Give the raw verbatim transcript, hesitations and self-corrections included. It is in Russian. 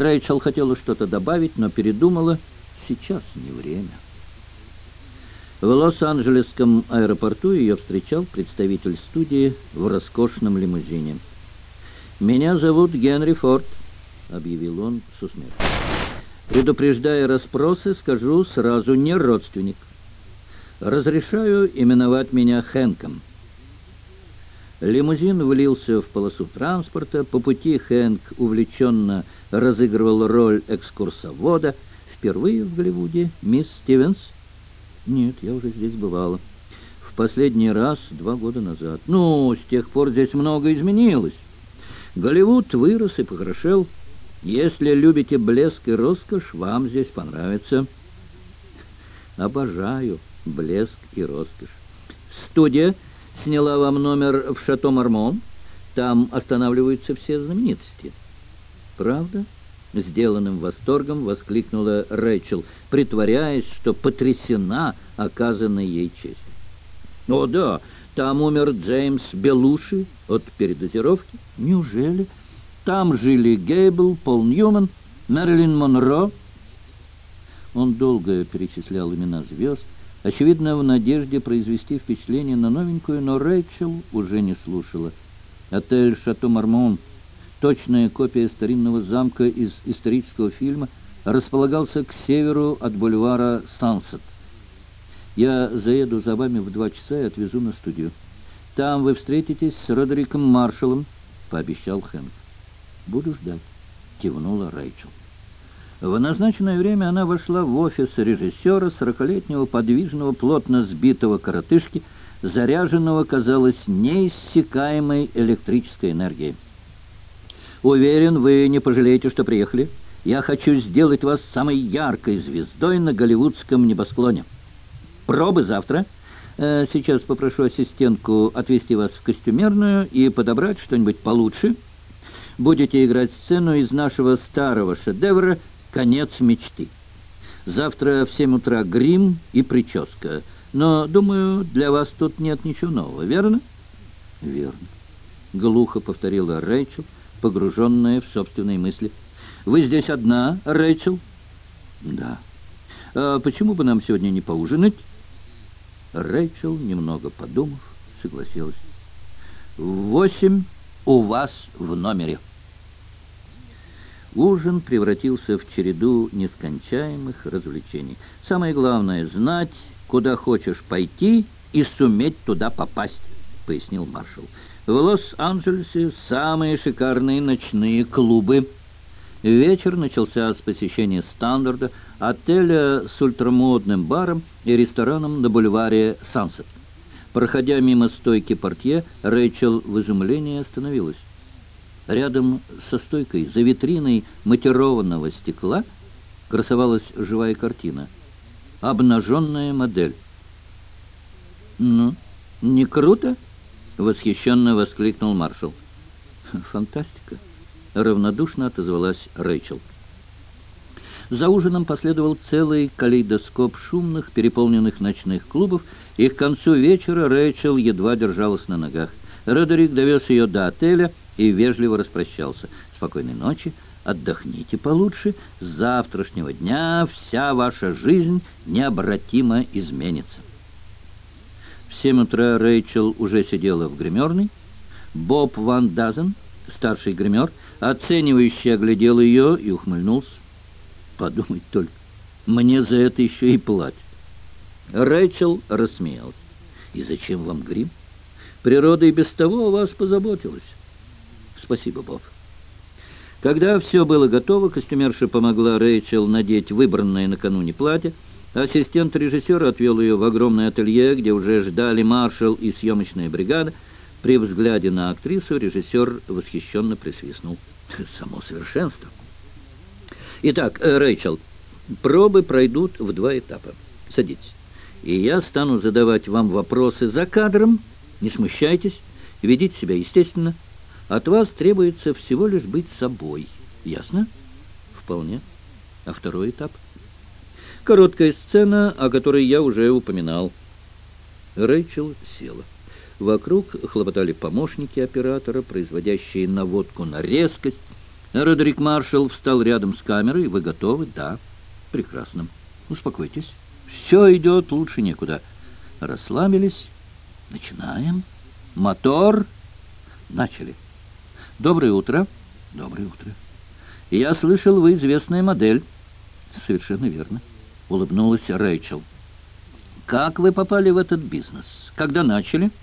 Рэйчел хотела что-то добавить, но передумала. Сейчас не время. В Лос-Анджелесском аэропорту ее встречал представитель студии в роскошном лимузине. «Меня зовут Генри Форд», — объявил он с усмешкой. «Предупреждая расспросы, скажу сразу, не родственник. Разрешаю именовать меня Хэнком». Лимузин влился в полосу транспорта. По пути Хэнк увлеченно разыгрывал роль экскурсовода. «Впервые в Голливуде, мисс Стивенс?» «Нет, я уже здесь бывала. В последний раз два года назад. Ну, с тех пор здесь много изменилось. Голливуд вырос и похорошел. Если любите блеск и роскошь, вам здесь понравится». «Обожаю блеск и роскошь. Студия сняла вам номер в Шато Мармон. Там останавливаются все знаменитости». «Правда?» — сделанным восторгом воскликнула Рэйчел, притворяясь, что потрясена оказанной ей честью. «О, да, там умер Джеймс Белуши от передозировки». «Неужели? Там жили Гейбл, Пол Ньюман, Мэрилин Монро». Он долго перечислял имена звезд, очевидно, в надежде произвести впечатление на новенькую, но Рэйчел уже не слушала. Отель «Шато Мармон», точная копия старинного замка из исторического фильма, располагался к северу от бульвара Сансет. «Я заеду за вами в два часа и отвезу на студию. Там вы встретитесь с Родериком Маршаллом», — пообещал Хэнк. «Буду ждать», — кивнула Рэйчел. В назначенное время она вошла в офис режиссера, сорокалетнего, подвижного, плотно сбитого коротышки, заряженного, казалось, неиссякаемой электрической энергией. «Уверен, вы не пожалеете, что приехали. Я хочу сделать вас самой яркой звездой на голливудском небосклоне. Пробы завтра. Э, сейчас попрошу ассистентку отвезти вас в костюмерную и подобрать что-нибудь получше. Будете играть сцену из нашего старого шедевра «Конец мечты». Завтра в семь утра грим и прическа. Но, думаю, для вас тут нет ничего нового, верно?» «Верно», — глухо повторила Рэйчел, погруженная в собственные мысли. «Вы здесь одна, Рэйчел?» «Да». «А почему бы нам сегодня не поужинать?» Рэйчел, немного подумав, согласилась. «В восемь у вас в номере». Ужин превратился в череду нескончаемых развлечений. Самое главное — знать, куда хочешь пойти и суметь туда попасть, — пояснил маршал. В Лос-Анджелесе самые шикарные ночные клубы. Вечер начался с посещения «Стандарда», отеля с ультрамодным баром и рестораном на бульваре Сансет. Проходя мимо стойки портье, Рэйчел в изумлении остановилась. Рядом со стойкой, за витриной матированного стекла, красовалась живая картина. Обнаженная модель. «Ну, не круто?» — восхищенно воскликнул маршал. «Фантастика!» — равнодушно отозвалась Рэйчел. За ужином последовал целый калейдоскоп шумных, переполненных ночных клубов, и к концу вечера Рэйчел едва держалась на ногах. Родерик довез ее до отеля и вежливо распрощался. «Спокойной ночи, отдохните получше. С завтрашнего дня вся ваша жизнь необратимо изменится». В семь утра Рэйчел уже сидела в гримерной. Боб Ван Дазен, старший гример, оценивающе оглядел ее и ухмыльнулся. «Подумать только, мне за это еще и платят». Рэйчел рассмеялась. «И зачем вам грим? Природа и без того о вас позаботилась». «Спасибо, Боб». Когда все было готово, костюмерша помогла Рэйчел надеть выбранное накануне платье. Ассистент режиссера отвел ее в огромное ателье, где уже ждали маршал и съемочная бригада. При взгляде на актрису режиссер восхищенно присвистнул. «Само совершенство». «Итак, Рэйчел, пробы пройдут в два этапа. Садитесь. И я стану задавать вам вопросы за кадром. Не смущайтесь, ведите себя естественно. От вас требуется всего лишь быть собой. Ясно?» «Вполне. А второй этап?» «Короткая сцена, о которой я уже упоминал». Рэйчел села. Вокруг хлопотали помощники оператора, производящие наводку на резкость. Родерик Маршалл встал рядом с камерой. Вы готовы? Да. Прекрасно. Успокойтесь. Все идет лучше некуда. Расслабились. Начинаем. Мотор. Начали. Доброе утро. Доброе утро. Я слышал, вы известная модель. Совершенно верно. Улыбнулась Рэйчел. Как вы попали в этот бизнес? Когда начали?